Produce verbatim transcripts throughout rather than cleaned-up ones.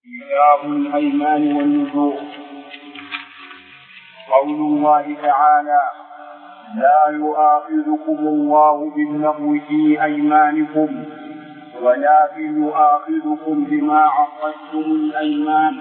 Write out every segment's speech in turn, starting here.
كتاب الأيمان والنذور. قول الله تعالى: لا يؤاخذكم الله باللغو في أيمانكم ولكن يؤاخذكم بما عقدتم الأيمان،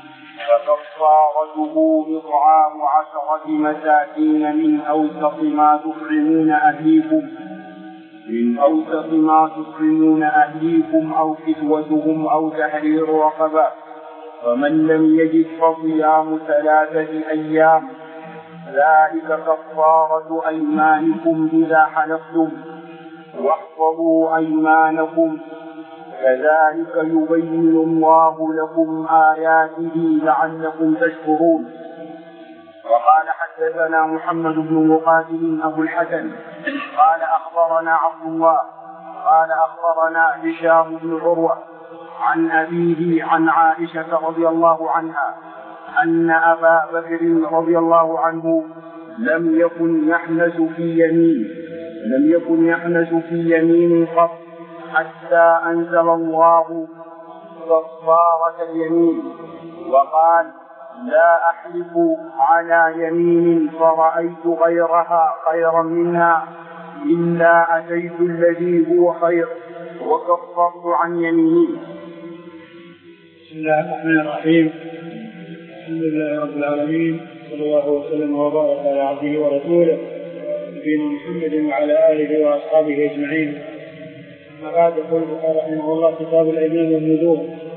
فكفارته إطعام عشرة مساكين من أوسط ما تطعمون أهليكم من أوسط ما تطعمون أهليكم أو كسوتهم أو تحرير رقبة، فمن لم يجد فصيام ثلاثة أيام، ذلك كفارة أيمانكم إذا حلفتم، واحفظوا أيمانكم، كذلك يبين الله لكم آياته لعلكم تشكرون. وقال: حدثنا محمد بن مقاتل أبو الحسن قال أخبرنا عبد الله قال أخبرنا هشام بن عروة عن أبيه عن عائشة رضي الله عنها أن أبا بكر رضي الله عنه لم يكن يحنث في يمين لم يكن يحنث في يمين قط حتى أنزل الله كفارة اليمين، وقال: لا أحلف على يمين فرأيت غيرها خيرا منها إلا أتيت الذي هو خير وكفرت عن يميني. بسم الله الرحمن الرحيم. الحمد لله رب العالمين، صلى الله وسلم وبارك على عبده ورسوله نبينا محمد وعلى آله وأصحابه أجمعين. أما بعد، يقول البخاري رحمه الله: كتاب الأيمان والنذور.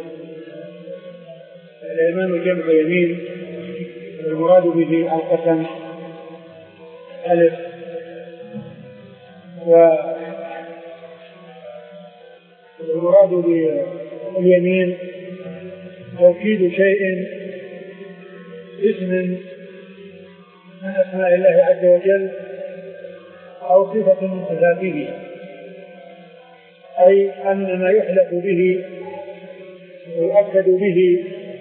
الأيمان جمع يمين، والمراد به القسم ألف، والمراد باليمين توكيد شيء اسم من أسماء الله عز وجل أو صفة من صفاته، أي أن ما يحلف به ويؤكد به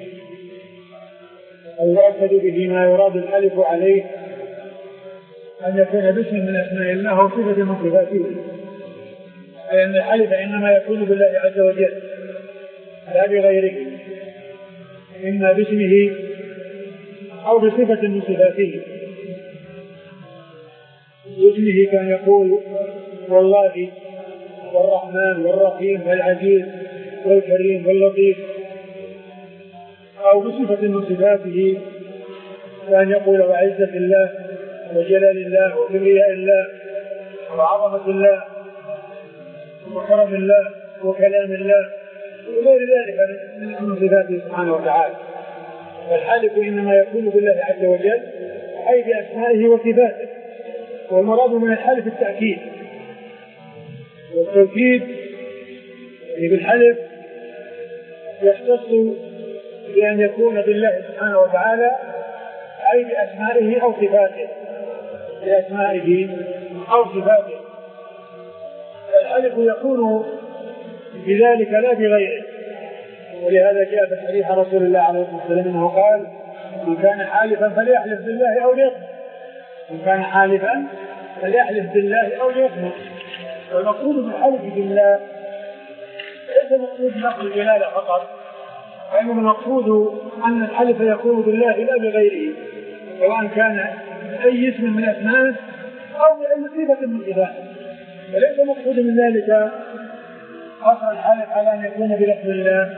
أو يؤكد به ما يراد الحلف عليه أن يكون باسم من أسماء الله أو صفة من صفاته، أي أن الحلف إنما يكون بالله عز وجل لا بغيره، إما باسمه أو بصفة من صفاته. باسمه كان يقول: والله والرحمن والرحيم والعزيز والكريم واللطيف، أو بصفة من صفاته كان يقول: وعزة الله وجلال الله وكبرياء الله وعظمة الله وكرم الله وكلام الله وغير ذلك من صفاته سبحانه وتعالى. فالحلف إنما يكون بالله عز وجل أي بأسمائه وصفاته، والمراد من الحلف التأكيد، والتوكيد بالحلف يختص بأن يكون بالله سبحانه وتعالى أي بأسمائه أو صفاته بأسمائه أو صفاته. الحلف يكون بذلك لا بغيره، ولهذا جاء في حديث رسول الله عليه الصلاة والسلام أنه قال: من كان حالفا فليحلف بالله أو ليصمت من كان حالفا فليحلف بالله أو ليصمت. والمقصود بالحلف بالله ليس مقصود لفظ الجلالة فقط، وإنما المقصود أن الحلف يكون بالله لا بغيره، سواء كان أي اسم من أسمائه أو بأي صفة من صفاته. وليس مقصود من ذلك قصر الحلف على أن يكون بلفظ الله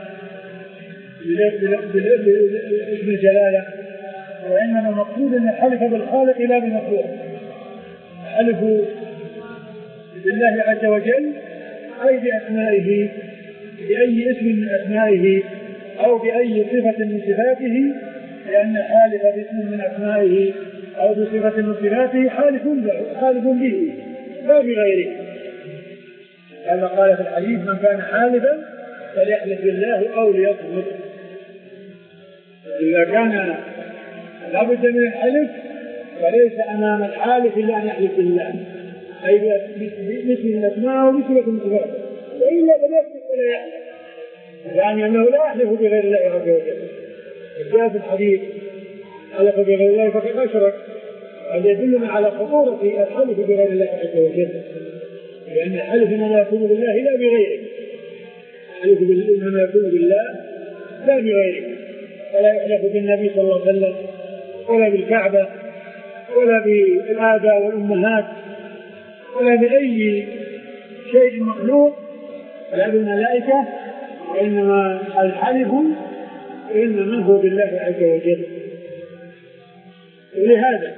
باسم الجلالة، وإنما المقصود أن الحلف بالخالق لا بمخلوق. الحلف بالله عز وجل أي بأسمائه، بأي اسم من أسمائه أو بأي صفة من صفاته، لأن الحالف باسم من أسمائه أو بصفة من صفاته حالف به لا بغيره. هذا قال في الحديث: من كان حالفا فليحلف بالله أو ليصمت. إذا كان لابد من الحلف فليس أمام الحالف إلا أن يحلف بالله، أي باسم الأسماء وبصفة من صفاته، وإلا فليحلف ولا يحلف، يعني أنه لا يحلف بغير الله عز وجل. جاء في الحديث: حلف بغير الله فقد أشرك. هذا يدلنا على خطورة الحلف بغير الله عز وجل، لأن الحلف إنما يكون بالله لا بغيره. الحلف إنما يكون بالله لا بغيره، ولا يحلف بالنبي صلى الله عليه وسلم ولا بالكعبة ولا بالآباء والأمهات ولا بأي شيء مخلوق ولا بالملائكة، وإنما الحلف إنما هو بالله عز وجل. ولهذا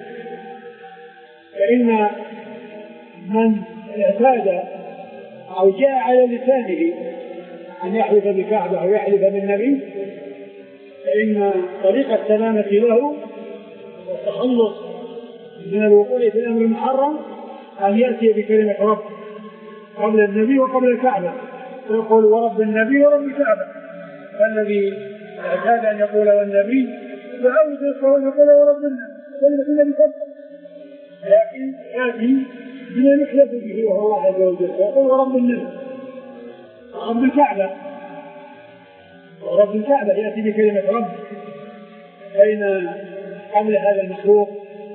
فإن من اعتاد أو جاء على لسانه أن يحلف بالكعبة أو يحلف بالنبي فإن طريق السلامة له والتخلص من الوقوع في الأمر المحرم أن يأتي بكلمة رب قبل النبي وقبل الكعبة، ويقول ورب النبي ورب الكعبة. فالذي اعتاد أن يقول والنبي فعود يقول ورب النبي كلمة النبي فقط، لكن يأتي بما يحلف به وهو الله عز وجل ويقول ورب النبي ورب الكعبة ورب الكعبة يأتي بكلمة رب، بين قبل هذا المخلوق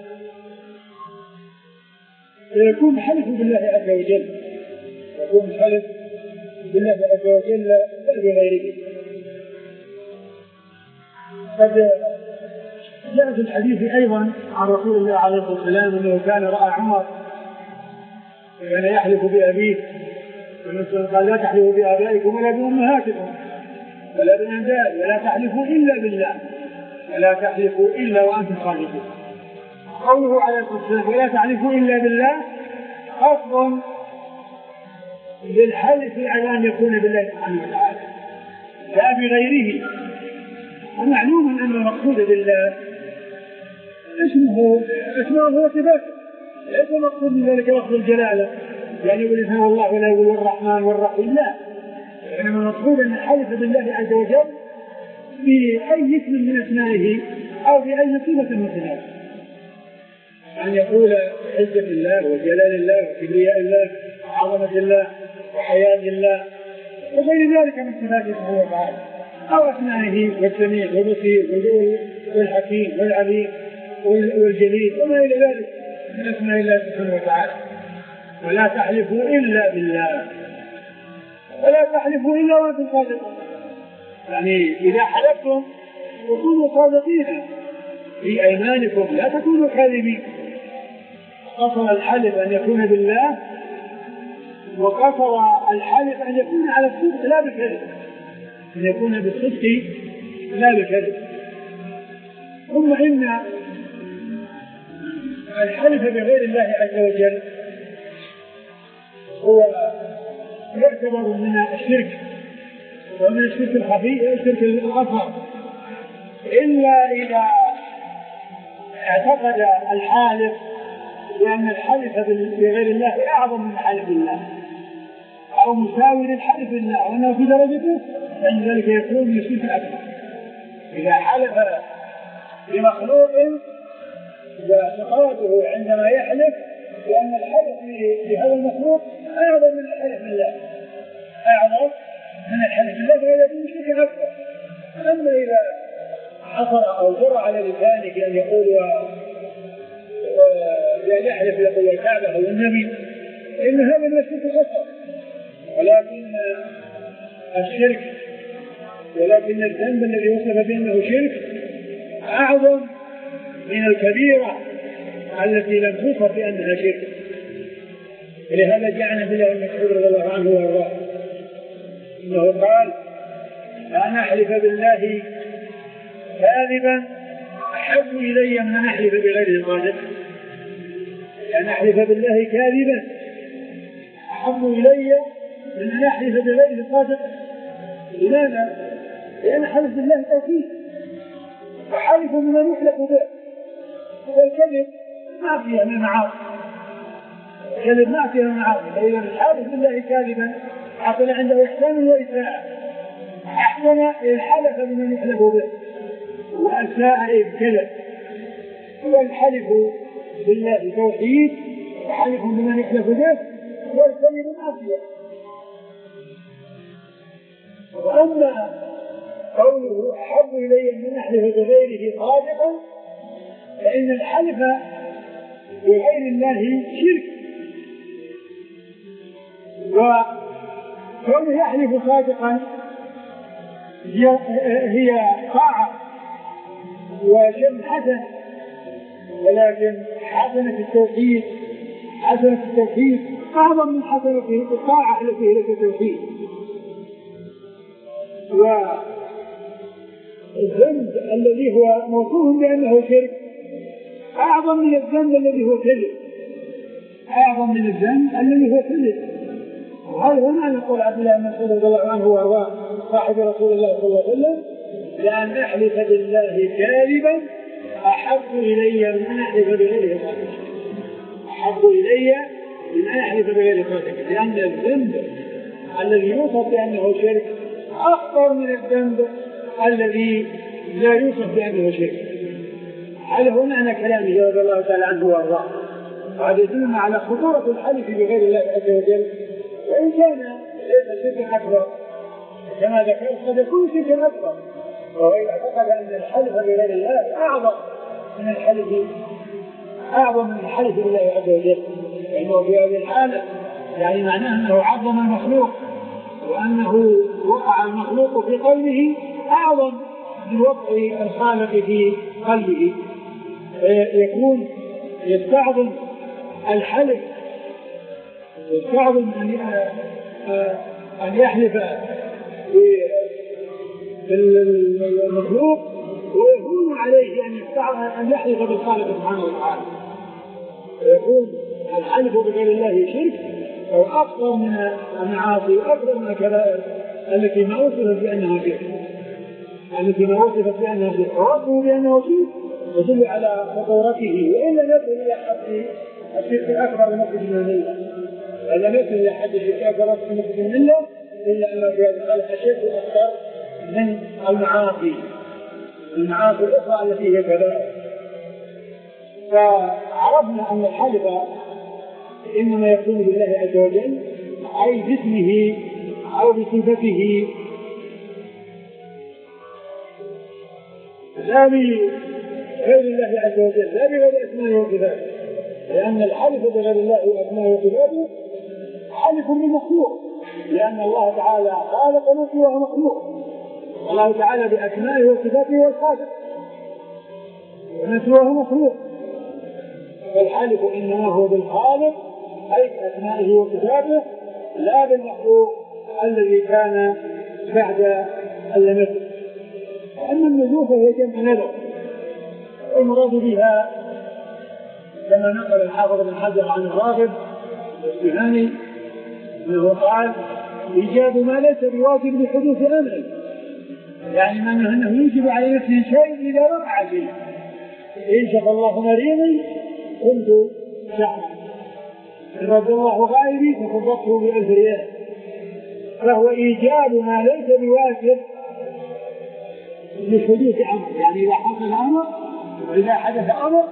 فيكون حلف بالله عز وجل، يكون حلف بالله عز وجل لا بغيره. قد جاء في الحديث أيضا عن رسول الله عليه الصلاة والسلام أنه كان رأى عمر كان يحلف بأبيه، قال لا تحلفوا بآبائكم ولا بأمهاتكم ولا بالأنداد ولا تحلفوا إلا بالله ولا تحلفوا إلا وأنتم صادقون. قوله عليه الصلاة والسلام ولا تحلفوا إلا بالله أصل للحلف على أن يكون بالله سبحانه وتعالى لا بغيره. ومعلوم أن المقصود بالله اسمه اسمه وصفاته، ليس المقصود من ذلك لفظ الجلالة يعني يقول الإنسان والله ولا يقول الرحمن والرحيم، لا، إنما المقصود أن الحلف بالله عز وجل بأي اسم من أسمائه أو بأي صفة من صفاته، أن يقول عزة الله وجلال الله وكبرياء الله وعظمة الله وحياة الله وغير ذلك من صفاته سبحانه وتعالى، أو أسمائه والسميع والبصير والحكيم والعليم والجليل وما إلى ذلك من أسماء الله سبحانه وتعالى. ولا تحلفوا إلا بالله ولا تحلفوا إلا وأنتم صادقون، يعني إذا حلفتم وكونوا صادقين في أيمانكم لا تكونوا كاذبين. قصر الحلف أن يكون بالله، وقصر الحلف أن يكون على الصدق لا بالكذب، أن يكون بالصدق لا بالكذب. ثم إن الحلف بغير الله عز وجل هو يعتبر من الشرك ومن الشرك الخفي الشرك الأصغر، إلا إذا اعتقد الحالف بأن الحلف بغير الله أعظم من حلف الله أو مساوي للحلف بالله وأنه في درجته، فإن ذلك يكون من الشرك الأكبر. إذا حلف بمخلوق واعتقاده عندما يحلف بأن الحلف بهذا المخلوق أعظم من الحلف بالله أعظم من الحلف بالله فهذا يكون شرك أكبر. أما إذا حصر أو جرى على لسانك أن يقول يعني يحلف يقول الكعبة أو النبي إن هذا من الشرك الأصغر، ولكن الشرك ولكن الذنب الذي وصف بأنه شرك أعظم من الكبيرة التي لم توصف بأنها شرك. ولهذا جاءنا في الله مسعود رضي الله عنه وارضاه انه قال لا نحلف بالله كاذبا احب الي من ان احلف بغيره صادق. يعني احلف بالله كاذبا احب الي من ان احلف بغيره صادق. لماذا؟ لان حلف بالله توحيد وحلف بما يحلف به، والكذب ما فيها من معاصي، الكذب ما فيها من معاصي. فإذا الحالف بالله كاذبا حصل عنده إحسان وإساءة، أحسن الحلف بما يحلف به وأساء الكذب. والحلف بالله توحيد وحلف بما يحلف به والكذب معصية. وأما قوله أحب إلي من أحلف بغيره صادقا فإن الحلف بغير الله شرك، وكونه يحلف صادقا هي طاعة وشيء حسن، ولكن حسنة التوحيد حسنة التوحيد أعظم من حسنة الطاعة التي هي التوحيد. والذنب الذي هو موصوف بأنه شرك أعظم من الذنب الذي هو كذب، أعظم من الذنب الذي هو كذب. وهذا ما نقول عبد الله بن مسعود رضي الله عنه وارضاه صاحب رسول الله صلى الله عليه وسلم: لأن أحلف بالله كاذبا أحب إلي من أن أحلف بغيره صادقا، أحب إلي من أن أحلف بغيره صادقا، لأن الذنب الذي يوصف بأنه شرك أخطر من الذنب الذي لا يوصف بأنه شرك. هذا هو معنى كلامه رضي الله تعالى عنه وارضاه. وهذا يدلنا على خطورة الحلف بغير الله عز وجل، وإن كان ليس شركا أكبر كما ذكرت قد يكون شركا أكبر، وهو اعتقد أن الحلف بغير الله أعظم من الحلف أعظم من الحلف بالله عز وجل، لأنه في هذه الحالة يعني معناه أنه عظم المخلوق، وأنه وقع المخلوق في قلبه أعظم من وقع الخالق في قلبه، فيكون يستعظم الحلف، يستعظم أن يحلف بالمخلوق، ويهون عليه أن يستعظم أن يحلف بالخالق سبحانه وتعالى، ويكون الحلف بغير الله شرك أو أكثر من المعاصي وأكثر من الكبائر التي ما وصفت بأنها شرك، التي ما وصفت بأنها شرك ووصفه بأنه شرك يدل على خطورته. وإن لم يصل إلى حد الشرك الأكبر بمخرج من الملة، إذا لم يصل إلى حد الشرك الأكبر بمخرج من الملة، إلا أنه في هذه الحالة الشرك أكثر من المعاصي المعاصي الأخرى التي هي كبائر. فعرفنا أن الحلف إنما يكون بالله عز وجل أي باسمه أو بصفته، لا بغير الله عز وجل، لا بغير أسمائه وصفاته، لأن الحلف بغير الله وأسمائه وصفاته حلف بالمخلوق، لأن الله تعالى خالق نفسه وهو مخلوق، والله تعالى بأسمائه وصفاته هو الخالق ونفسه وهو مخلوق، فالحلف إنما هو بالخالق أي بأسمائه وصفاته، لا بالمخلوق الذي كان بعد اللمس. أما النذور فهي جمع نذر، والمراد بها كما نقل الحافظ بن حجر عن الراغب والسهاني أنه قال: إيجاب ما ليس بواجب لحدوث أمر، يعني من أنه يوجب على نفسه شيء إذا وقع فيه. إن شاء الله مريضي كنت شعرا، إن رد الله غائبي فصدقته بألف ريال، فهو إيجاب ما ليس بواجب لحدوث أمر، يعني إذا حصل أمر وإذا حدث أمر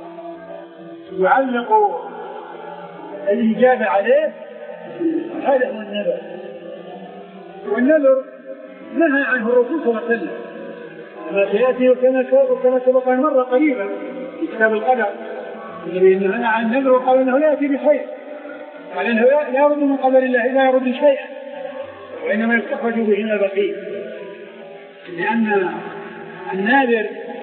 يعلق الإجابة عليه، هذا هو النذر. والنذر نهى عنه الرسول صلى الله عليه وسلم ما سيأتي وكما سبق مرة قريبا في كتاب القدر، الذي نهى عن النذر وقال إنه لا يأتي بخير، قال إنه لا يرد من قدر الله لا يرد شيئا، وإنما يستخرج به من البخيل، لأن الناذر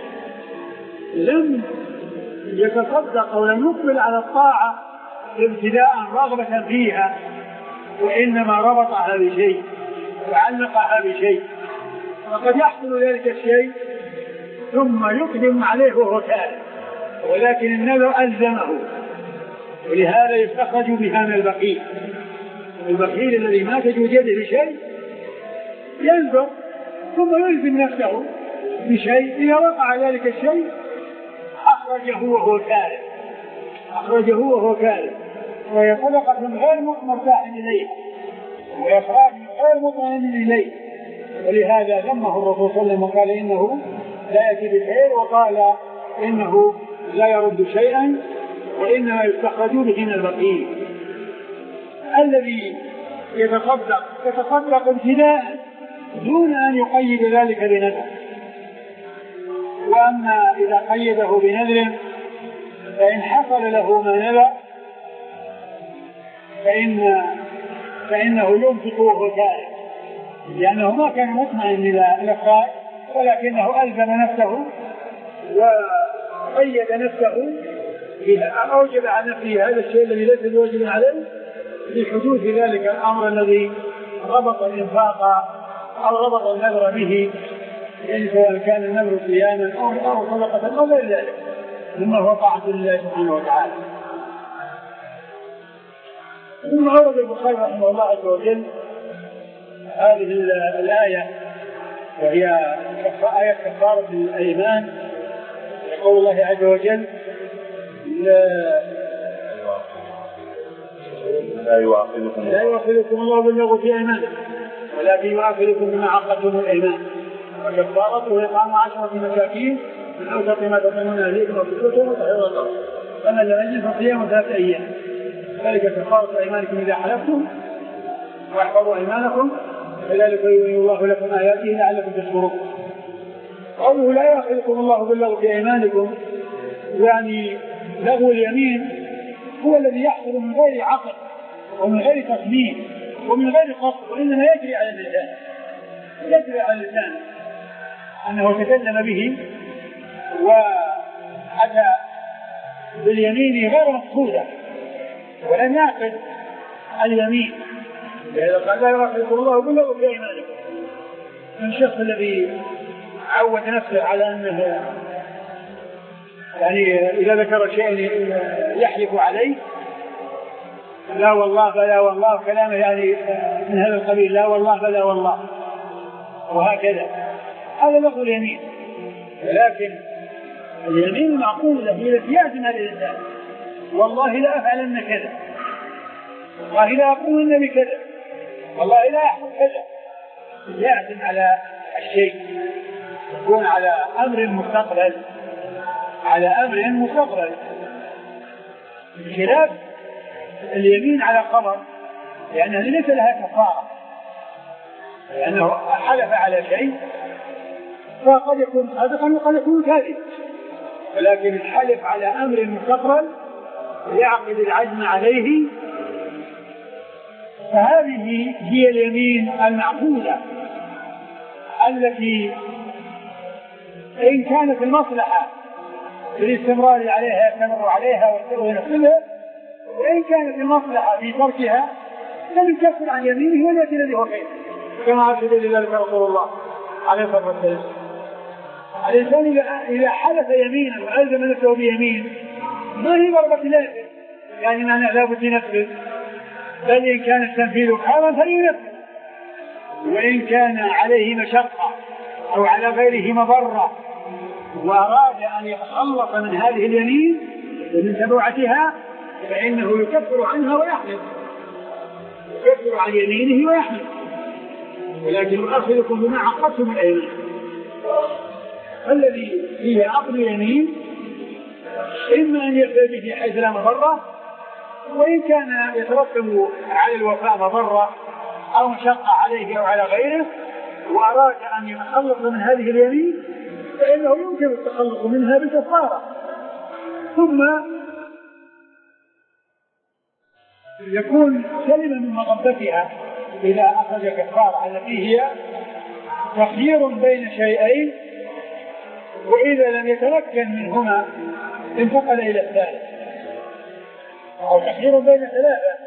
لم يتصدق أو لم يقبل على الطاعة ابتداء رغبة فيها، وإنما ربطها بشيء وعلقها بشيء، وقد يحصل ذلك الشيء ثم يقدم عليه وهو كاره، ولكن النذر ألزمه، ولهذا يستخرج بها من البخيل. البخيل الذي ما تجوز يده بشيء ينذر ثم يلزم نفسه بشيء، إذا وقع ذلك الشيء أخرجه وهو كاره أخرجه وهو كاره وهي صدقة غير مرتاح إليه وإخراج غير مطمئن إليه، ولهذا ذمه الرسول صلى الله عليه وسلم وقال إنه لا يأتي بالخير، وقال إنه لا يرد شيئا وإنما يستخرج به من البخيل. الذي يتصدق يتصدق ابتداء دون أن يقيد ذلك بنذر، وأما إذا قيده بنذر فإن حصل له ما نذر فإن فإنه ينفق وهو كاره، لأنه ما كان مطمئن إلى الإخراج، ولكنه ألزم نفسه وقيد نفسه بها، أوجب على نفسه هذا الشيء الذي ليس بواجب عليه لحدوث ذلك الأمر الذي ربط الإنفاق أو ربط النذر به، يعني سواء كان النذر صياما أو صدقة أو غير ذلك مما هو طاعة لله سبحانه وتعالى. ثم أورد البخاري رحمه الله عز وجل هذه الآية وهي آية كفارة الأيمان، يقول الله عز وجل لا يؤاخذكم لا يؤاخذكم الله باللغو في أيمانكم ولكن يؤاخذكم بما عقدتم الأيمان وكفارته إطعام عشرة مساكين من أوسط ما تطعمون أهليكم وكسوتهم وتحرير الرقبة فمن لم يجد فصيام ثلاثة أيام ذلك كفارة أيمانكم إذا حلفتم واحفظوا أيمانكم كذلك يبين الله لكم آياته لعلكم تشكرون. قوله لا يؤاخذكم الله باللغو في أيمانكم يعني لغو اليمين هو الذي يحصل من غير عقل ومن غير تصميم ومن غير قصد، وإنما يجري على اللسان يجري على اللسان أنه تكلم به وأتى باليمين غير مقصودة ولم يعقد اليمين. لذا قال لا يؤاخذكم الله باللغو في أيمانكم من الشخص الذي عود نفسه على أنه يعني إذا ذكر شيء يحلف عليه لا والله فلا والله كلامه يعني من هذا القبيل لا والله فلا والله وهكذا، هذا لغو اليمين. لكن اليمين المعقولة هي التي يعزم على الإنسان والله لا أفعلن كذا والله لا أقولن بكذا والله لا أحفظ كذا، يعزم على الشيء يكون على أمر مستقبل على أمر مستقبل بخلاف اليمين على قمر لأنه ليس لها كفارة لأنه حلف على شيء فقد يكون صادقا وقد يكون كاذبا، ولكن الحلف على أمر مستقبل يعقد العزم عليه فهذه هي اليمين المعقولة التي إن كانت المصلحة بالاستمرار عليها يستمر عليها ويستمر ينفذها، وإن كانت المصلحة في تركها لم يكفر عن يمينه وليأتي الذي هو خير كما أرشد لذلك رسول الله عليه الصلاة والسلام. الإنسان إذا حلف يمينا وألزم نفسه بيمين ما هي ضربة نافذ يعني معنى لا بد ينفذ، بل إن كان التنفيذ حراما فلينفذ، وإن كان عليه مشقة أو على غيره مضرة وأراد أن يتخلص من هذه اليمين ومن تبعتها فإنه يكفر عنها ويحلف يكفر عن يمينه ويحلف، ولكن يؤاخذكم بما عقدتم الأيمان. الذي فيه عقد اليمين إما أن يفعل به حيث لا مضرة، وإن كان يترتب على الوفاء مضرة أو مشقة عليه أو على غيره وأراد أن يتخلص من هذه اليمين فإنه يمكن التخلص منها بكفارة، ثم يكون سلم من مغبتها إذا أخذ كفارة التي هي تخيير بين شيئين وإذا لم يتمكن منهما انتقل إلى الثالث، أو تخيير بين ثلاثة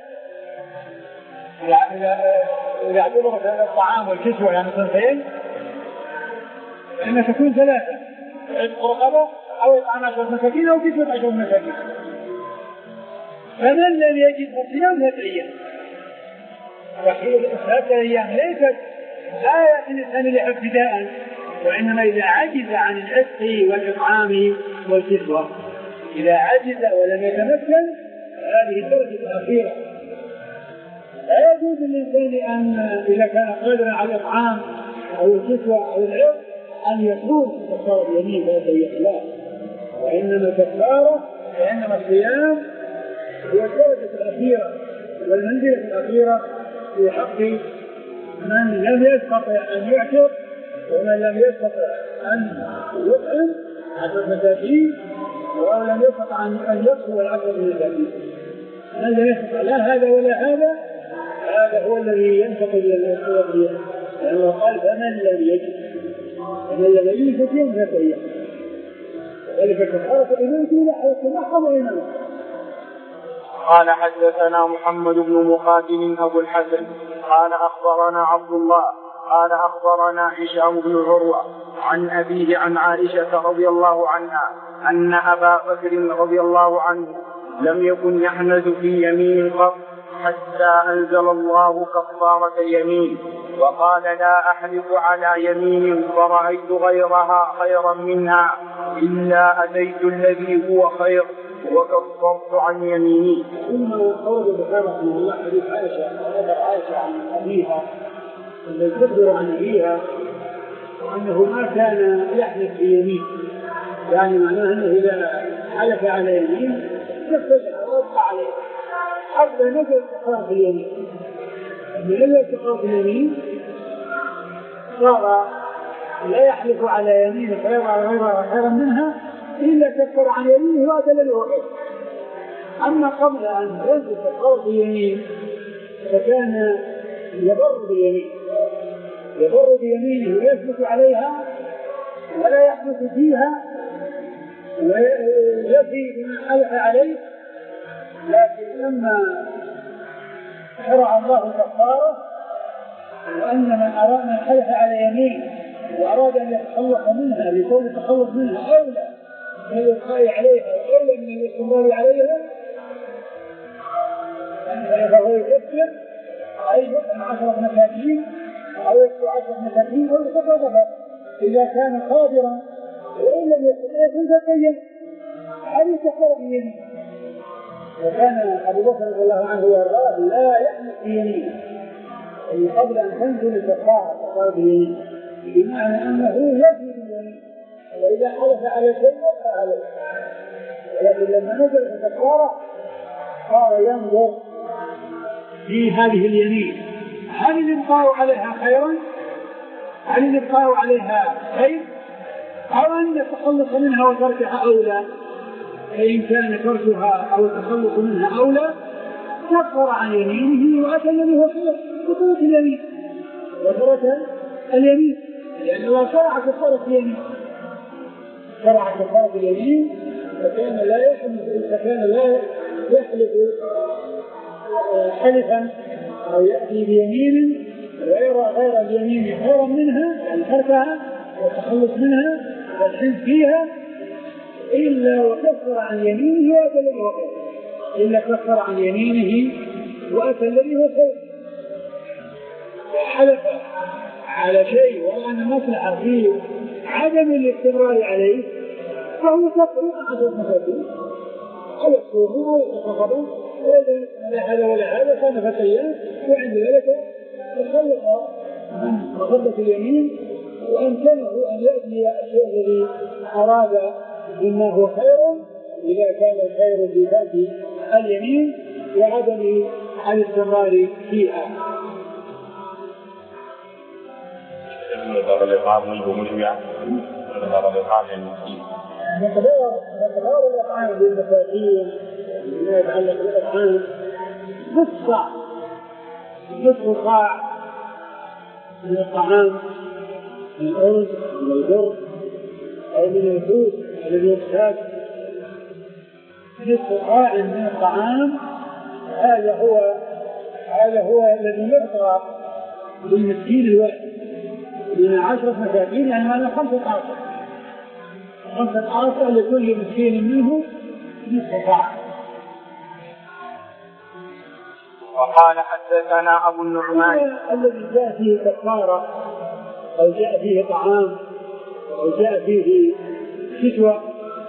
إذا اعتبرت الطعام والكسوة يعني صنفين إنها تكون ثلاثة عتق رقبة أو إطعام عشرة مساكين أو كسوة عشرة مساكين. فمن لم يجد فصيام ثلاثة أيام ثلاثة أيام ليست آية الإنسان لها ابتداء، وإنما إذا عجز عن العتق والإطعام والكسوة إذا عجز ولم يتمكن هذه الدرجة الأخيرة. لا يجوز للإنسان أن إذا كان قادرا على الإطعام أو الكسوة أو العتق أن يكون كفارة اليمين ثلاثة أيام، لا، وإنما الكفارة وإنما الصيام هو الدرجة الأخيرة والمنزلة الأخيرة في حق من لم يستطع أن يعتق ومن لم يستطع أن يطعم عشرة مساكين ومن لم يستطع أن يكسو العشرة مساكين. من لم يستطع لا هذا ولا هذا هذا هو الذي ينتقل إلى لأنه قال فمن لم يجد فمن لم يجد فصيام ثلاثة أيام. ذلك كفارة الإيمان إلى حيث نحن وإنما. قال حدثنا محمد بن مقاتل أبو الحسن قال أخبرنا عبد الله قال أخبرنا هشام بن عروة عن أبيه عن عائشة رضي الله عنها أن أبا بكر رضي الله عنه لم يكن يحنث في يمين قط حتى أنزل الله كفارة اليمين، وقال لا أحلف على يمين فرأيت غيرها خيرا منها إلا أتيت الذي هو خير وكفرت عن يميني. ثم ورد البخاري رحمه الله حديث عائشة أخبر عائشة عن أبيها الذي تخبر عن أبيها أنه ما كان يحلف في يمين، يعني معناه أنه إذا حلف على يمين كفرها ورد عليه حتى نزل كفارة اليمين. لما نزل كفارة اليمين صار لا يحلف على يمين غيرها خيرا منها إلا كفر عن يمينه وهذا الذي هو خير. أما قبل أن تنزل كفارة اليمين فكان يبر باليمين يبر بيمينه ويثبت عليها ولا يحدث فيها ويفي بما حلف عليه. لكن لما شرع الله كفارة وأن من أراد من حلف على يمين وأراد أن يتخلص منها لكون التخلص منها أولى من الإبقاء عليها وأولى من الاستمرار عليها فهو يكفر أي يطعم عشرة مساكين أو يكفر عشرة مساكين أو يتصرف إذا كان قادرا وإن لم يستطيع فليتقين هذه كفارة اليمين. وكان أبو بكر رضي الله عنه وارضاه لا يحلف بيمينه أي قبل أن تنزل الكفارة كفارة اليمين، بمعنى أنه يجب اليمين وإذا حلف على شيء وقع عليه. ولكن لما نزل الكفارة صار ينظر في هذه اليمين هل الإبقاء عليها خيرا؟ هل الإبقاء عليها خير؟ أو أن يتخلص منها وتركها أولى؟ فإن كان تركها أو التخلص منها أولى كفر عن يمينه وأتى الذي هو خير وترك اليمين وترك اليمين لأن الله شرع كفارة اليمين شرع كفارة اليمين فكان لا يحلف فكان لا يحلف حلفا أو يأتي بيمين ويرى غير اليمين خيرا منها يعني تركها والتخلص منها والحلف فيها إلا وكفر عن يمينه وأتى الذي هو خير إلا كفر عن يمينه وأتى الذي هو خير. حلف على شيء وأن مصلحة فيه عدم الاستمرار عليه فهو كفر عشرة مساكين أو يكفرون أو يتصرفون ولا هذا ولا هذا كان فتيان وعند ذلك تخلق عن مخبة اليمين وأمكنه أن يأتي الشيء الذي أراد مما هو خير إذا كان الخير في ذات اليمين وعدم الاستمرار فيها. نتبار الإطعام والمشبع نتبار الإطعام للمسكين نتبار الإطعام للمساكين ما يتعلق بالإطعام نصف صاع نصف صاع من الطعام من الأرز من البر أو من الفوت الذي يحتاج نصف صاع من الطعام هذا هو هذا هو الذي يعطى للمسكين الواحد من عشرة مساكين يعني هذا خمسة عشر خمسة عشر لكل مسكين منه نصف صاع. وقال حدثنا أبو النعمان الذي جاء فيه كفارة أو جاء فيه طعام أو جاء فيه كسوة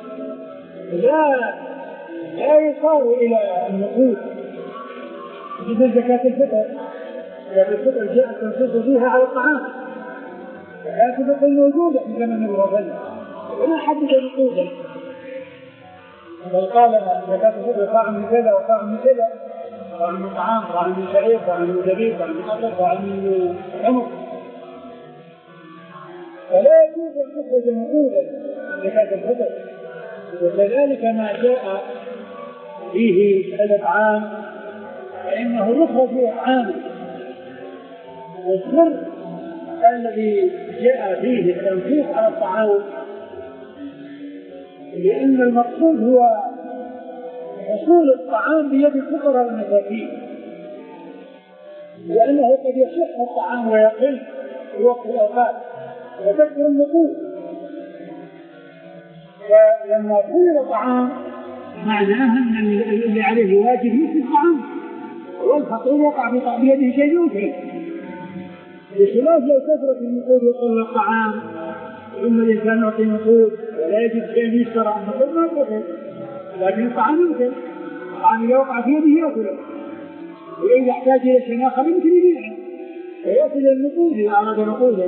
لا لا يصار إلى النقود مثل زكاة الفطر. زكاة الفطر جاءت تنصص فيها على الطعام زكاة الفطر موجودة في زمن الرسول ولا حدد نقودا بل قال زكاة الفطر طعم من كذا وطعم من كذا طعم من طعام طعم من شعير طعم من زبيب طعم من أطر طعم من تمر فلا يجوز أن تخرج نقودا زكاة الفطر. وكذلك ما جاء فيه الأطعام فإنه يخرج أطعاما والسر الذي جاء فيه التنفيق على الطعام لأن المقصود هو حصول الطعام بيد الفقراء والمساكين، لأنه قد يصح الطعام ويقل في وقت الأوقات وتكثر النقود. فلما قل الطعام معناها أن اللي عليه واجب يأكل الطعام، والفقير وقع بيده شيء يوفي، بخلاف لو كثرت النقود وقل الطعام ثم الإنسان يعطي نقود ولا يجد شيء يشترى النقود ما يقدر، لكن الطعام يمكن، الطعام إذا وقع في يده يأكله، وإذا احتاج إلى شيء آخر يمكن يبيعه ويأكل النقود إذا أراد نقودا.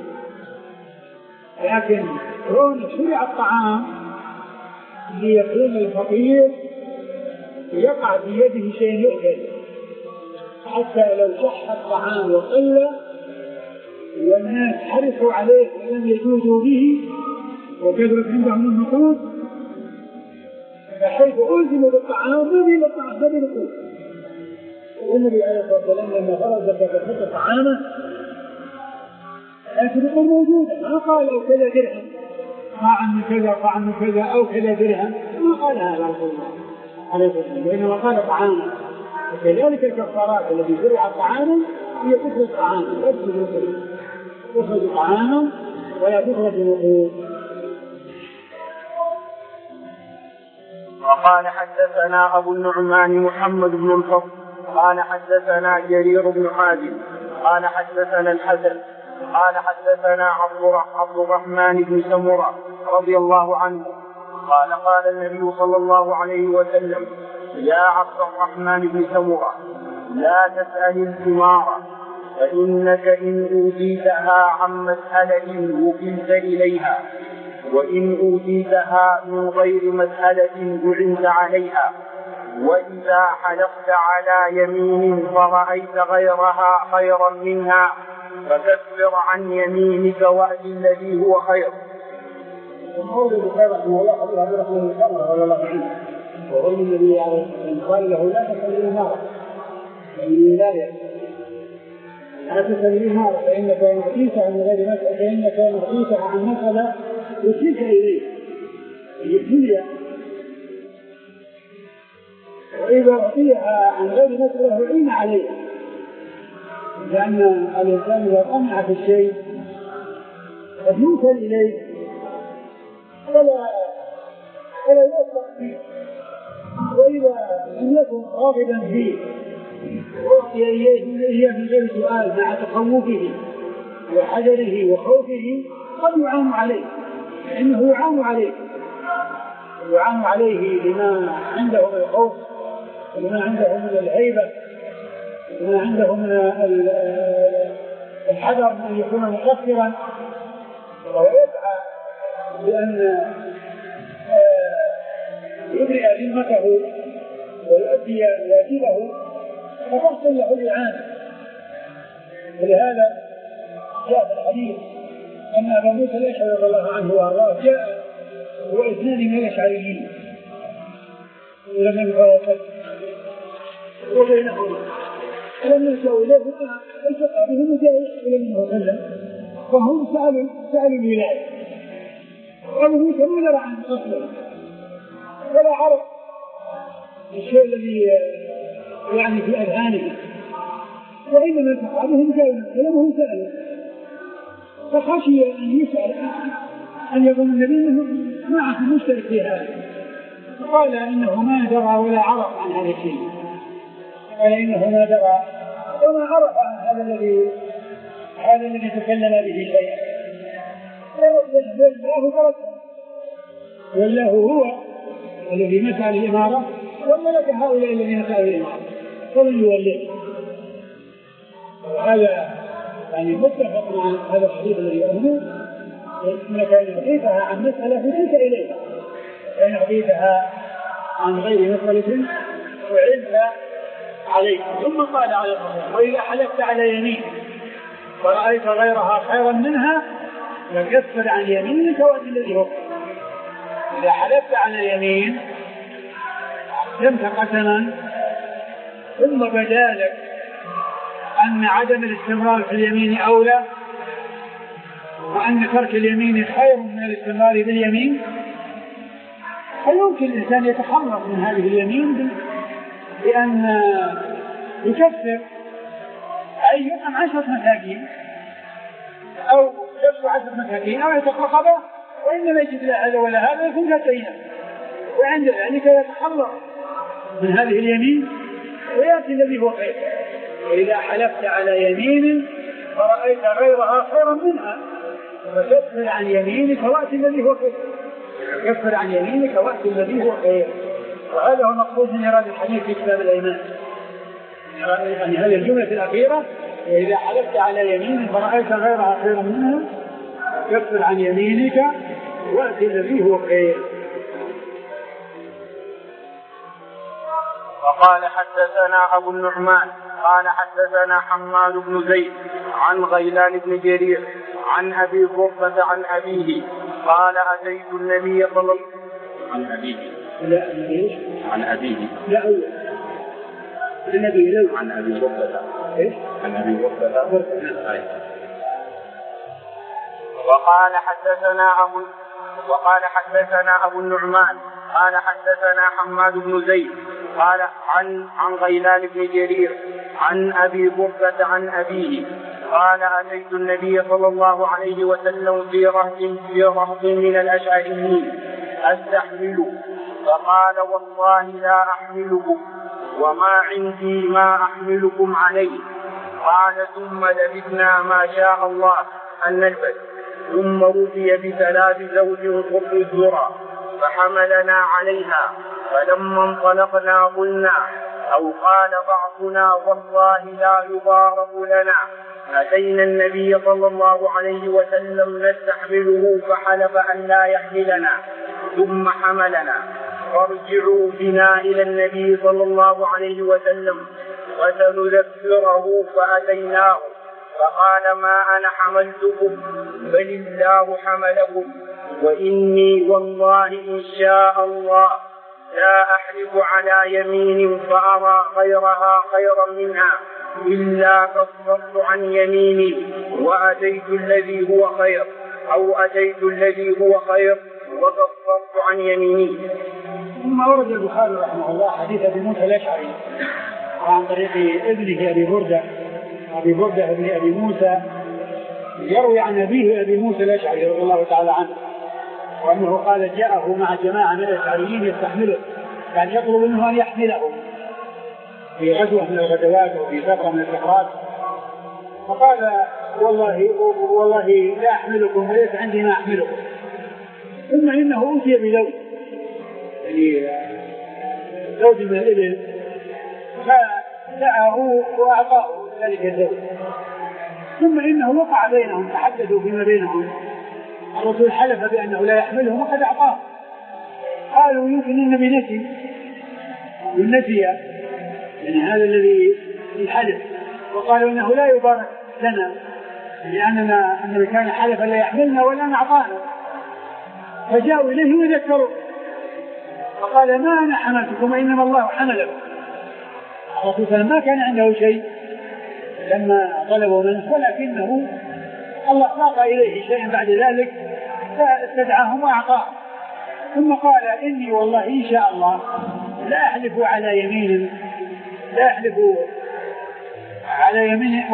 لكن كون شرع الطعام ليكون الفقير يقع في يده شيء يؤكل، حتى لو صح الطعام وقل والناس حرصوا عليه ولم يجوزوا به وكثرت عندهم النقود، بحيث ألزموا بالطعام بدل الطعام بدل النقود. والنبي عليه الصلاة والسلام لما فرض زكاة الفطر طعامه لكن النقود موجودة، ما قال أو كذا درهم طاعا من كذا طاعا من كذا أو كذا درهم، ما قال هذا رسول الله عليه الصلاة والسلام، وإنما قال طعاما. وكذلك الكفارات التي زرعت طعاما هي تخرج طعاما لا تخرج نقود، تخرج طعاما ولا تخرج نقود. وقال حدثنا أبو النعمان محمد بن الفضل قال حدثنا جرير بن حازم قال حدثنا الحسن قال حدثنا عبد الرحمن بن سمرة رضي الله عنه قال قال النبي صلى الله عليه وسلم: يا عبد الرحمن بن سمرة لا تسأل الثمار، فإنك إن أوتيتها عن مسألة وكلت إليها، وإن أوتيتها من غير مسألة أعنت عليها. وإذا حلفت على يمين فرأيت غيرها خيرا منها فكفر عن يمينك وأت الذي هو خير. وقول البخاري رحمه الله قبل هذا رحمه الله رضي الله عنه وقول النبي عليه الصلاة والسلام قال له: لا تسأل الإمارة، يعني لا لا تسأل الإمارة فإنك إن أعطيتها من غير مسألة فإنك إن أعطيتها عن مسألة وكلت إليه هي الدنيا، وإذا أعطيها عن غير مسألة أعين عليها، لأن الإنسان إذا طمع في الشيء قد يوصل إليه ولا ولا يوفق فيه، وإذا لم يكن راغبا فيه وأعطي إياه من غير سؤال مع تخوفه وحذره وخوفه قد يعان عليه، لأنه يعان عليه يعان عليه لما عنده من الخوف وما عنده من الهيبة وما عنده من الحذر من أن يكون مقصرا، ويدعى بأن يبرئ ذمته ويؤدي واجبه فتحصل له الإعانة. ولهذا جاء في الحديث أن أبا موسى الأشعري رضي الله عنه وأرضاه جاء واثنان من الأشعريين ولم يتواصل وبينهما لم يلجأوا إليه التقى بهم وجاء إلى النبي صلى الله عليه وسلم، فهم سألوا سألوا الولاية، وأبو موسى ما درى عن أصله ولا عرف الشيء الذي يعني في أذهانه، وإنما التقى بهم جاءوا وهم سألوا، فخشي أن يسأل أن يظن النبي أنه معه مشترك في هذا، فقال إنه ما درى ولا عرف عن هذا الشيء، قال إنه ما درى وما عرف عن هذا الذي هذا الذي تكلم به شيئا، والله هو الذي مسأل الإمارة وملك هؤلاء الذين سألوا الإمارة فمن يوليه. هذا يعني متفق مع هذا الحديث الذي يؤمنه، إنك إن أعطيتها عن مسألة فكلت إليها، وإن أعطيتها عن غير مسألة أعنت عليك. ثم قال عليه الصلاة والسلام: وإذا حلفت على يمين ورأيت غيرها خيرا منها فكفر عن يمينك وأت الذي هو. إذا حلفت على يمين أقسمت قسما ثم بدا لك أن عدم الاستمرار في اليمين أولى وأن ترك اليمين خير من الاستمرار باليمين، فيمكن الإنسان يتخلص من هذه اليمين بأن يكفر أي يطعم عشرة مساكين أو يكفر عشرة مساكين أو يتقرقبه، وإنما يجد لا هذا ولا هذا يكون فتينا، وعند ذلك يتخلص من هذه اليمين ويأتي الذي هو خير. وإذا حلفت على يمين فرأيت غيرها خيرا منها فكفر عن يمينك وأتي الذي هو خير، كفر عن يمينك وأتي الذي هو خير. وهذا هو المقصود من إرادة الحديث في كتاب الأيمان، يعني هذه الجملة الأخيرة: وإذا حلفت على يمين فرأيت غيرها خيرا منها كفر عن يمينك وأتي الذي هو خير. وقال حدثنا أبو النعمان قال حدثنا حماد بن زيد عن غيلان بن جرير عن أبي بردة عن أبيه قال أتيت النبي صلى الله عليه وسلم عن أبيه لا عن أبيه لا أول النبي لو عن أبي بردة إيش عن أبي بردة. وقال حدثنا أبو وقال حدثنا أبو النعمان قال حدثنا حماد بن زيد قال عن عن غيلان بن جرير عن أبي بردة عن أبيه قال أتيت النبي صلى الله عليه وسلم في رهط في رهط من الأشعريين أستحمل، فقال والله لا أحملكم وما عندي ما أحملكم عليه. قال ثم لبثنا ما شاء الله أن نلبث، ثم رفي بثلاث زوج خبز الذرة فحملنا عليها، فلما انطلقنا قلنا أو قال بعضنا والله لا يضارب لنا. أتينا النبي صلى الله عليه وسلم نستحمله فحلف أن لا يحملنا ثم حملنا، فارجعوا بنا إلى النبي صلى الله عليه وسلم وسنذكره. فأتيناه فقال ما أنا حملتكم بل الله حملكم، وإني والله إن شاء الله لا أحلف على يمين فأرى غيرها خيرا منها إلا كفرت عن يميني وأتيت الذي هو خير، أو أتيت الذي هو خير وكفرت عن يميني. ثم ورد البخاري رحمه الله حديث أبي موسى الأشعري عن طريق ابنه أبي بردة أبي بردة ابن أبي موسى يروي عن أبيه أبي موسى الأشعري رضي الله تعالى عنه، وأنه قال جاءه مع جماعة من الأشعريين يستحمله، يعني يطلب منه أن يحمله في غزوة من الغزوات وفي سفرة من السفرات، فقال والله والله لا أحملكم وليس عندي ما أحملكم. ثم إنه أتي بزوج يعني زوج من الإبل فدعاه وأعطاه ذلك الزوج، ثم إنه وقع بينهم تحدثوا فيما بينهم، الرسول حلف بأنه لا يحملهم وقد أعطاه. قالوا يمكن النبي نسي والنسي يعني هذا الذي الحلف، وقالوا إنه لا يبارك لنا لأننا النبي كان حلف لا يحملنا ولا أعطانا، فجاءوا إليه وذكروا فقال ما أنا حملتكم وإنما الله حملكم. الرسول ما كان عنده شيء لما طلبوا منه، ولكنه الله ساق إليه شيء بعد ذلك فاستدعاهم وأعطاهم. ثم قال إني والله إن شاء الله لا أحلف على يمين لا أحلف على يمين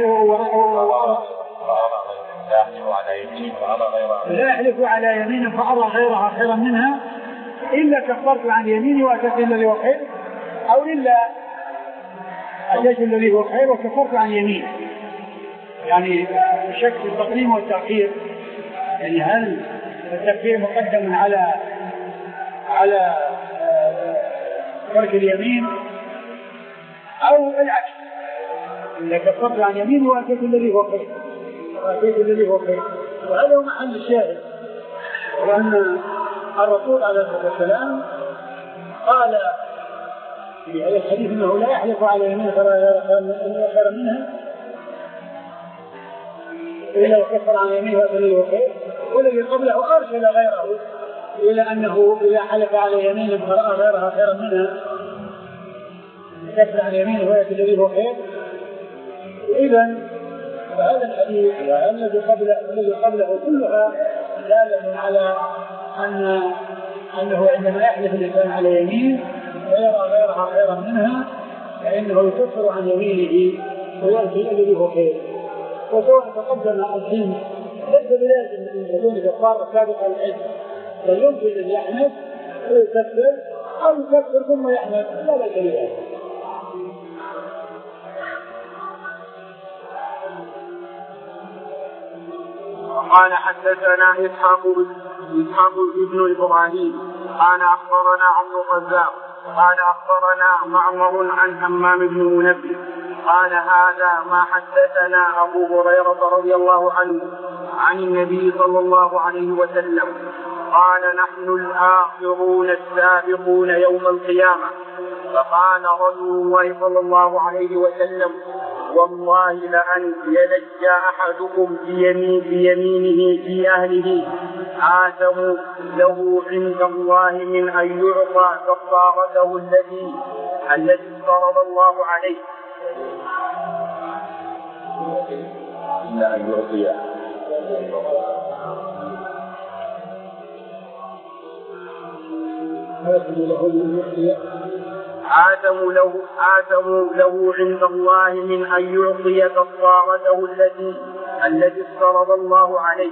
لا أحلف على يمين فأرى غيرها خيرا منها إلا كفرت عن يميني وأتيت الذي هو خير، أو إلا أتيت الذي هو خير وكفرت عن يميني. يعني شك التقديم والتأخير، يعني هل التكفير مقدم على على ترك اليمين أو العكس، إذا كفرت عن يمين وأتيت الذي هو خير وأتيت الذي هو خير. وهذا هو محل الشاهد، وأن الرسول عليه الصلاة والسلام قال في هذا الحديث أنه لا يحلف على يمين خيرا منها إلا وكفر عن يمينه وأتى الذي هو خير، والذي قبله أرسل غيره إلى أنه إذا حلف على يمين فرأى غيرها خيرا منها كفر عن يمينه وأتى الذي هو خير. إذن فهذا الحديث والذي قبله والذي قبله كلها دالة على أن أنه عندما يحلف الإنسان على يمين ويرى غيرها خيرا منها فإنه يكفر عن يمينه ويرجي الذي هو خير. وسواء تقدم الحين ليس بلازم أن يكون كفارة سابقة العلم، بل يمكن أن يحنث ويكفر أو يكفر ثم يحنث لا بأس بذلك. قال حدثنا إسحاق إسحاق ابن إبراهيم قال أخبرنا عبد الرزاق قال أخبرنا معمر عن همام بن منبه قال هذا ما حدثنا أبو هريرة رضي الله عنه عن النبي صلى الله عليه وسلم قال نحن الآخرون السابقون يوم القيامة. فقال رسول الله صلى الله عليه وسلم والله لأن يلج أحدكم بيمين بيمينه في أهله آثم له عند الله من أن يعطى كفارته التي التي افترض الله عليه من أن يعطيه آثم له آثم له عند الله من أن يعطي كفارته التي التي افترض الله عليه.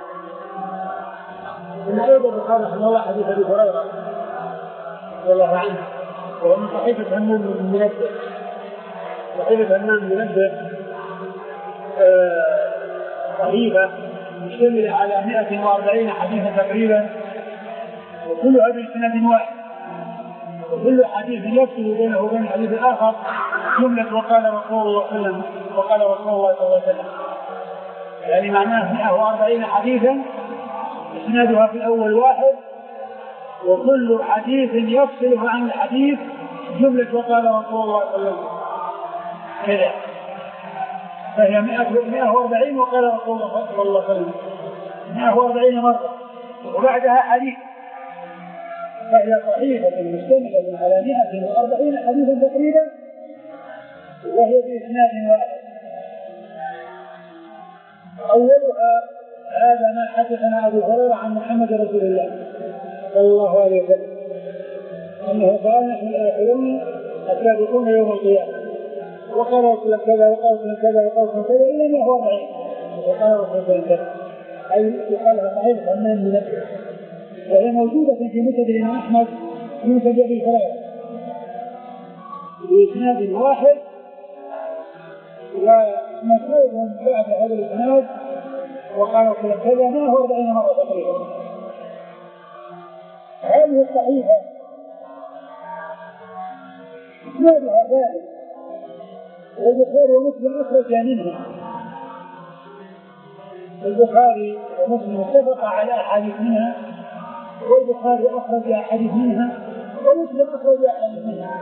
من أيضا بخاري رحمه الله حديث أبي هريرة رضي الله عنه وهو من صحيفة همام بن منبه. صحيفة همام بن منبه صحيفة مشتملة على مئة وأربعين حديثا تقريبا وكلها بإسناد واحد، وكل حديث يفصل بينه وبين الحديث الآخر جملة وقال رسول الله صلى الله عليه وسلم وقال رسول الله صلى الله عليه وسلم، يعني معناه مئة وأربعين حديثا إسنادها في الأول واحد وكل حديث يفصل عن الحديث جملة وقال رسول الله صلى الله عليه وسلم كذا، فهي مئة وأربعين وقال رسول الله صلى الله عليه وسلم مئة وأربعين مرة وبعدها حديث، فهي صحيحة مشتملة على مئة وأربعين حديثا تقريبا وهي بإسناد واحد. أولها هذا ما حدثنا أبو هريرة عن محمد رسول الله صلى الله عليه وسلم أنه قال نحن الآخرون السابقون يوم القيامة، وقال رسول كذا وقال كذا وقال كذا إلا ما هو ضعيف وقال رسول كذا، أي يقال صحيح همام بن منبه، وهي موجودة في مسند الإمام أحمد في مسند أبي هريرة بإسناد واحد ومسعود بعد هذا الإسناد وقال رسول كذا ما هو أربعين مرة تقريبا. هذه الصحيحة إسنادها ثابت والبخاري ومسلم أخرج منها، البخاري ومسلم اتفق على أحاديث منها والبخاري أخرج أحاديث منها ومسلم أخرج أحاديث منها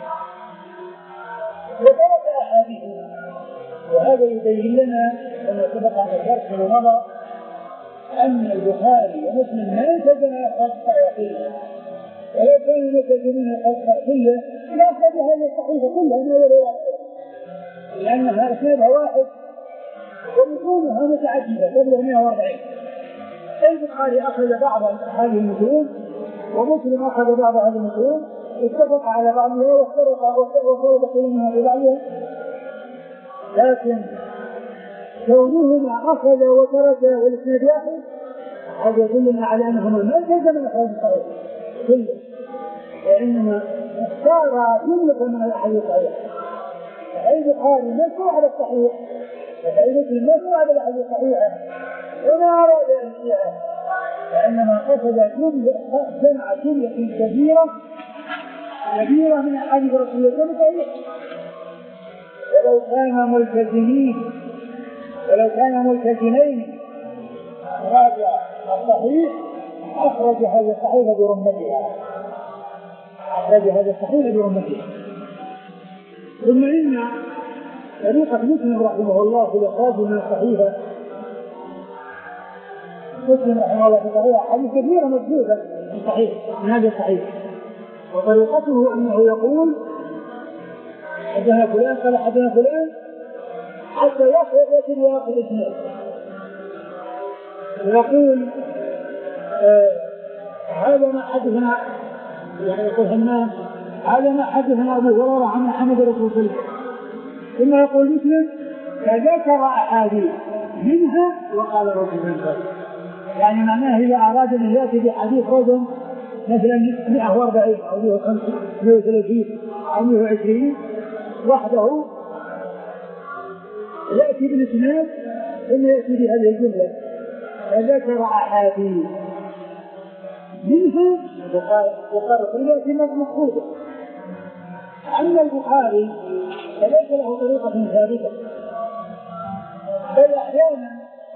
وترك أحاديث منها، وهذا يبين لنا كما سبق أن ذكرت من مضى أن البخاري ومسلم ما يلتزم خلق صحيحية، ولو كان يلتزمون خلق صحيحية لا أخرج هذه الصحيحة كلها من أول واحد، لأنها إسنادها واحد ومتونها متعددة تبلغ مئة وأربعين. البخاري أخذ بعض هذه المتون ومسلم أخذ بعض هذه المتون اتفق على بعضها وافترق وفرق بينها ببعضها، لكن كونهما أخذ وترك والإسناد واحد هذا يدلنا على أنهما ما التزم الأحاديث الصحيحة كله، وإنما اختار جملة من الأحاديث الصحيحة. البخاري مسؤول على الصحيح ومسلم مسؤول على الأحاديث الصحيحة وما أراد أن يأتيها، وإنما قصد جملة جمع جملة كبيرة كبيرة من أحاديث رسول الله صلى الله عليه وسلم، ولو كان ملتزمين ولو كان ملتزمين راجع الصحيح أخرج هذا الصحيح برمتها أخرج هذا الصحيح برمتها. ثم إن طريقة مسلم رحمه الله في الإخراج من الصحيحة، مسلم رحمه الله في الصحيحة حديث كثيرة مجهودة في الصحيح من هذا الصحيح، وطريقته أنه يقول حدثنا فلان قال حدثنا فلان حتى يأتي بآخر الاثنين ويقول آه هذا ما حدثنا، يعني يقول همام هذا ما حدثنا أبو هريرة عن محمد رسول الله، ثم يقول مسلم فذكر أحاديث منها وقال رسول الله. يعني معناه إذا أراد أن يأتي بحديث رجل مثلا مئة وأربعين أو مئة وثلاثين أو مئة وعشرين وحده يأتي بالإسناد ثم يأتي بهذه الجملة فذكر أحاديث منها وقال رسول الله في مقصوده. أما البخاري فليس له طريقة ثابتة، بل أحيانا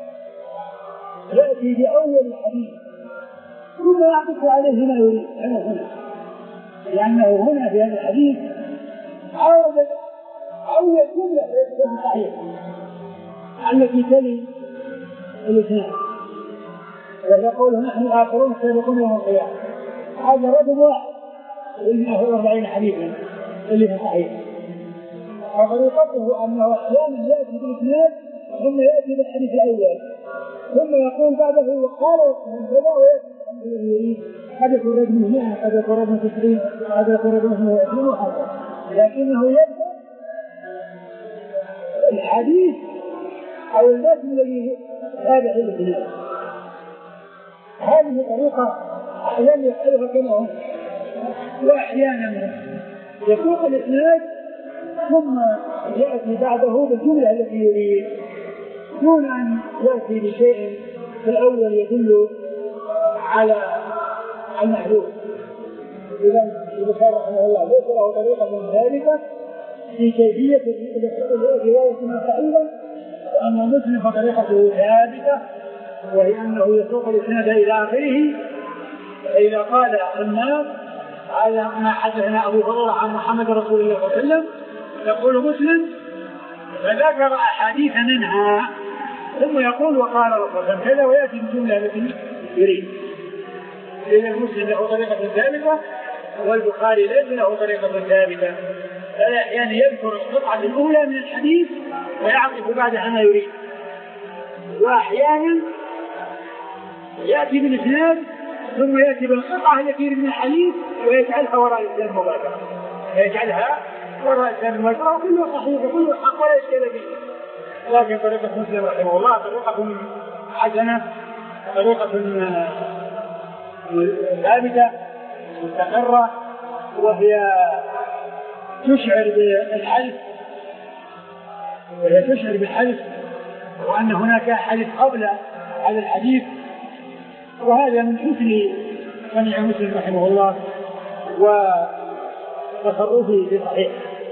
يأتي بأول الحديث ثم يعطف عليه ما يريد هنا، لأنه هنا في هذا الحديث أورد أول جملة في الصحيح التي تلي الاثنين، وهي قوله نحن الآخرون السابقون يوم القيامة. هذا رجل واحد مئة وأربعين حديثا اللي في الصحيح. فطريقته أنه أحيانا يأتي بالإسناد ثم يأتي بالحديث الأول ثم يقول بعده وقال من كذا ويأتي الذي يريد، قد يكون رجل مئة قد يكون رجل تسعين قد يكون رجل مئة وعشرين وهكذا، لكنه يبدأ الحديث أو المتن الذي تابع الإسناد. هذه طريقة أحيانا يفعلها كما وأحيانا يسوق الإسناد ثم يأتي بعده بالجملة التي يريد دون أن يأتي بشيء في الأول يدل على المحذوف. إذا البخاري رحمه الله ليس له طريقة ثابتة في كيفية رواية ما صحيحا، وأما مسلم فطريقته ثابتة وهي أنه يسوق الإسناد إلى آخره. فإذا قال الناس على ما حدثنا أبو هريرة عن محمد رسول الله صلى الله عليه وسلم يقول مسلم فذكر أحاديث منها ثم يقول وقال رسول الله كذا ويأتي بالجملة التي يريد. إذا المسلم له طريقة ثابتة والبخاري ليس له طريقة ثابتة، فلا أحيانا يذكر القطعة الأولى من الحديث ويعطف بعدها ما يريد، وأحيانا يأتي بالإسناد ثم يأتي بالقطعة التي من الحديث ويجعلها وراء الإسناد مباشرة، يجعلها وراء الإسناد مباشرة وكله صحيح وكله حق ولا إشكال فيه. لكن طريقة مسلم رحمه الله طريقة حسنة، طريقة ثابتة مستقرة، وهي تشعر بالحلف وهي تشعر بالحلف وأن هناك حلف قبل هذا الحديث، وهذا من حسن صنيع مسلم رحمه الله وتصرفه في صحيح.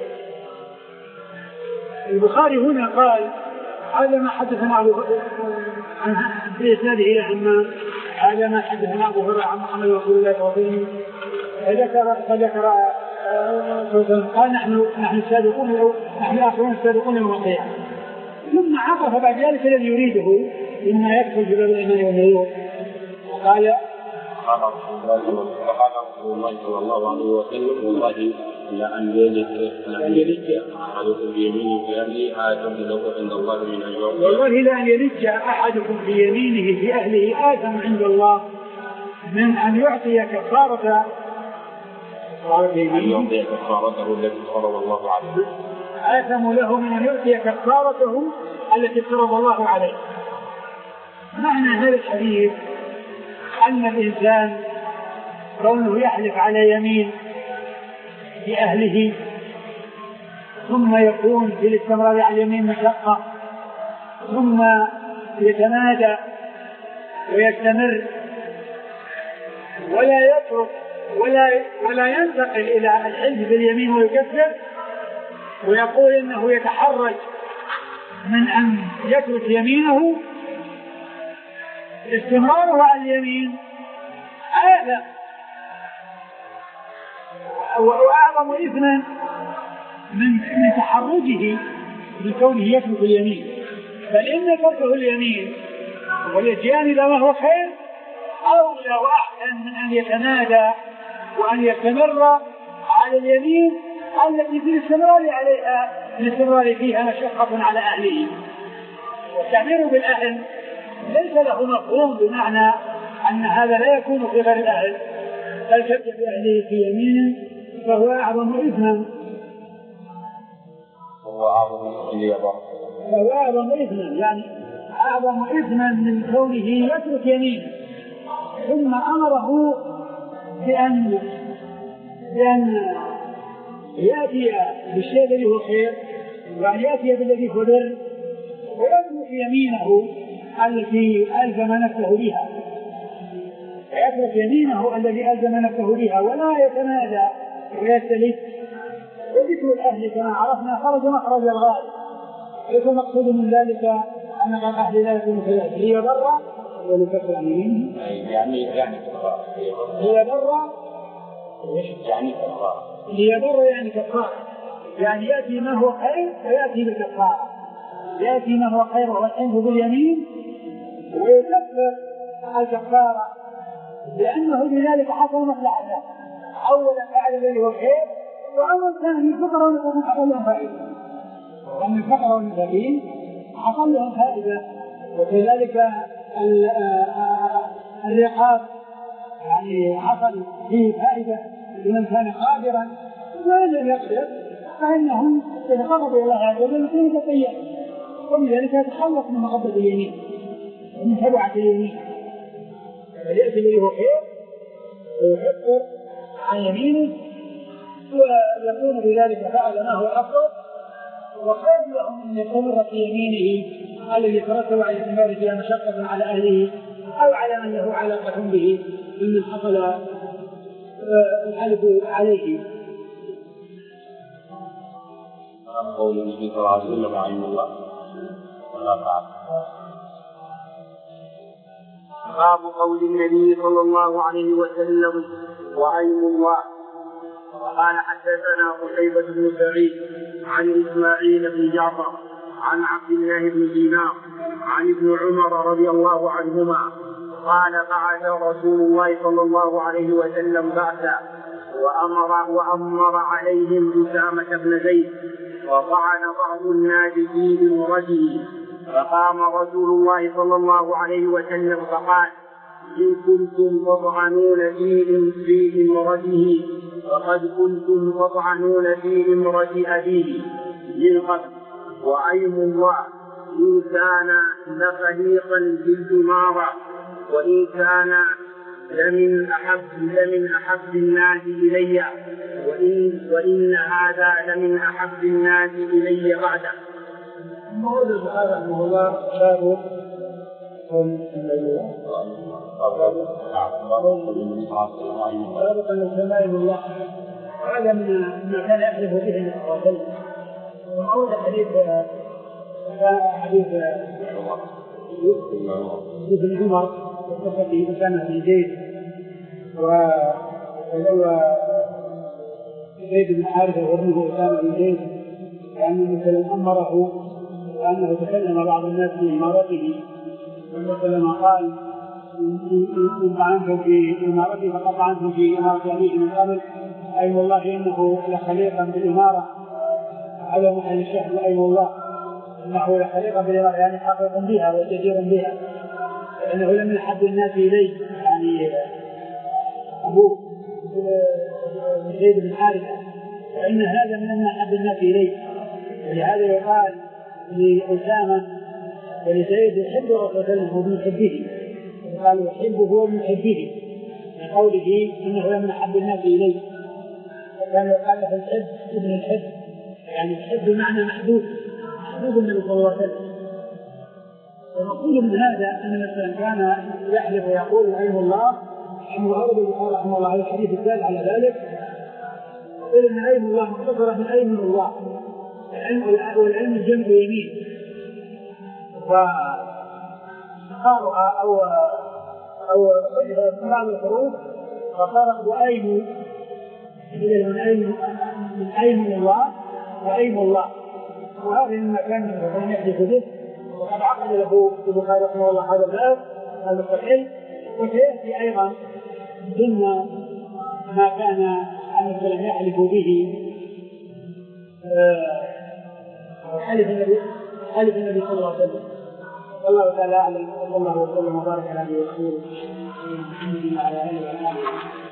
البخاري هنا قال هذا ما حدثنا أبو هريرة في إسناده إلى حمام هذا ما حدثنا أبو هريرة عن محمد رسول الله صلى الله عليه وسلم فذكر فذكر قال نحن نحن السابقون نحن الآخرون السابقون يوم القيامة، ثم عطف بعد ذلك الذي يريده مما يدخل في باب الإيمان والنذور. قال قال رسول الله صلى الله عليه وسلم والله لأن يلج أحدكم بيمينه في أهله آثم له عند الله من أن يعطي والله لأن يلج أحدكم بيمينه في أهله آثم عند الله من أن يعطي كفارة أن يعطي كفارته التي فرض الله عليه، آثم له من أن يعطي كفارته التي فرض الله عليه. معنى هذا الحديث أن الإنسان كونه يحلف على يمين بأهله ثم يكون في الاستمرار على اليمين مشقة ثم يتمادى ويستمر ولا يترك ولا ولا ينتقل إلى الحلف باليمين ويكفر ويقول إنه يتحرج من أن يترك يمينه، استمراره على اليمين هذا وأعظم إثما من تحرجه بكونه يترك اليمين، بل إن تركه اليمين والإتيان إلى ما هو خير أولى وأحسن من أن يتنادى وأن يستمر على اليمين التي في الاستمرار عليها الاستمرار فيها مشقة على أهله. والتعبير بالأهل ليس له مفهوم بمعنى أن هذا لا يكون في غير الأهل، بل كتب أهله في يمينه فهو أعظم إثما هو أعظم إثما فهو أعظم إثما يعني أعظم إثما من كونه يترك يمينه، ثم أمره بأن بأن يأتي بالشيء الذي هو خير وأن يأتي بالذي هو بر ويترك يمينه التي ألزم نفسه بها ويترك يمينه الذي ألزم نفسه بها ولا يتمادى ويستلف. وذكر الأهل كما عرفنا خرج مخرج الغالب، ليس المقصود من ذلك أن الأهل لا يكون كذلك. هي برة ولكفر عن يمينه يعني يعني كفارة هي برة يعني كفارة هي برة يعني كفارة يعني يأتي ما هو خير ويأتي بالكفارة، يأتي ما هو خير وهو الحنث باليمين ويكفر الكفارة لأنه بذلك حصل مصلحته. أولا فعل الذي هو خير، وأول ثاني الفقر والمساكين حصل لهم فائدة، وأن الفقر والمساكين حصل لهم فائدة. وكذلك الرقاب يعني حصل فيه فائدة لمن كان قادرا، ومن لم يقدر فإنهم يتقربوا إلى الله عز وجل يكونوا تقيا، وبذلك يتخلص من مقبض اليمين ومن تبعة اليمين. فليأتي الذي هو خير ويكفر عن يمينه ويكون بذلك فعل ما هو أفضل، وخير لهم أن يستمر في يمينه الذي يترتب على الاستمرار فيها مشقة على أهله أو على من له علاقة به ممن حصل الحلف عليه. قول النبي صلى الله عليه وسلم عين الله ولا تعالى. باب قول النبي صلى الله عليه وسلم وعين الله. قال حدثنا قتيبة بن سعيد عن إسماعيل بن جعفر عن عبد الله بن دينار عن ابن عمر رضي الله عنهما قال بعث رسول الله صلى الله عليه وسلم بعثا وأمر, وأمر عليهم أسامة بن زيد وطعن بعض الناس في امرته، فقام رسول الله صلى الله عليه وسلم فقال إن كنتم تطعنون في امرته فقد كنتم تطعنون في امرة أبيه من قبل، وعين الله إن كان لخليقا بالجمارة وإن كان لمن أحب, لمن أحب الناس إلي وإن, وإن هذا لمن أحب الناس إلي بعده. موضوع البخاري رحمه الله باب باب أن السماء الله هذا من ما كان يحلف به النبي صلى الله عليه وسلم. وموضوع حديث حديث ابن عمر وقصة به أسامة بن زيد وهو زيد بن حارثة وابنه أسامة بن زيد لأنه مثلا أمره وأنه تكلم بعض الناس في إمارته ومثلا قال إن طعنتم في إمارته فقد طعنتم في إمارة أبيه من قبل، أيم الله إنه لخليقا بالإمارة هذا محل الشهر. أيم الله إنه لخليقا بالإمارة يعني حقيق بها وجدير بها، لأنه لم يحب الناس إليه يعني أبوه زيد بن حارثة، فإن هذا من أن أحب الناس إليه. ولهذا يقال لأسامة ولزيد يحب رسول الله وبيحبه، قال يحبه وبيحبه من قوله إنه لم يحب الناس إليه. وكان يقال له الحب ابن الحب يعني الحب بمعنى محبوب محبوب النبي صلى الله عليه وسلم. ونقول من هذا أن مثلا كان يحلف ويقول عين الله أنه أرض البخاري رحمه الله على الحديث الثالث على ذلك، قل إن عين الله مختصرة من عين الله والعلم الجمع يمين، وقالها أو أو بعض الحروف فصارت وأيم إلى من أيم من أيم الله وأيم الله، وهذا مما كان من يحدث به. وقد عقد له البخاري رحمه الله هذا الباب هذا الصحيح، وسيأتي أيضا ضمن ما كان عن السلام يحلف به حلف النبي حلف النبي صلى الله عليه وسلم. والله تعالى اعلم. صلى الله وسلم وبارك على نبينا محمد وعلى اله وصحبه.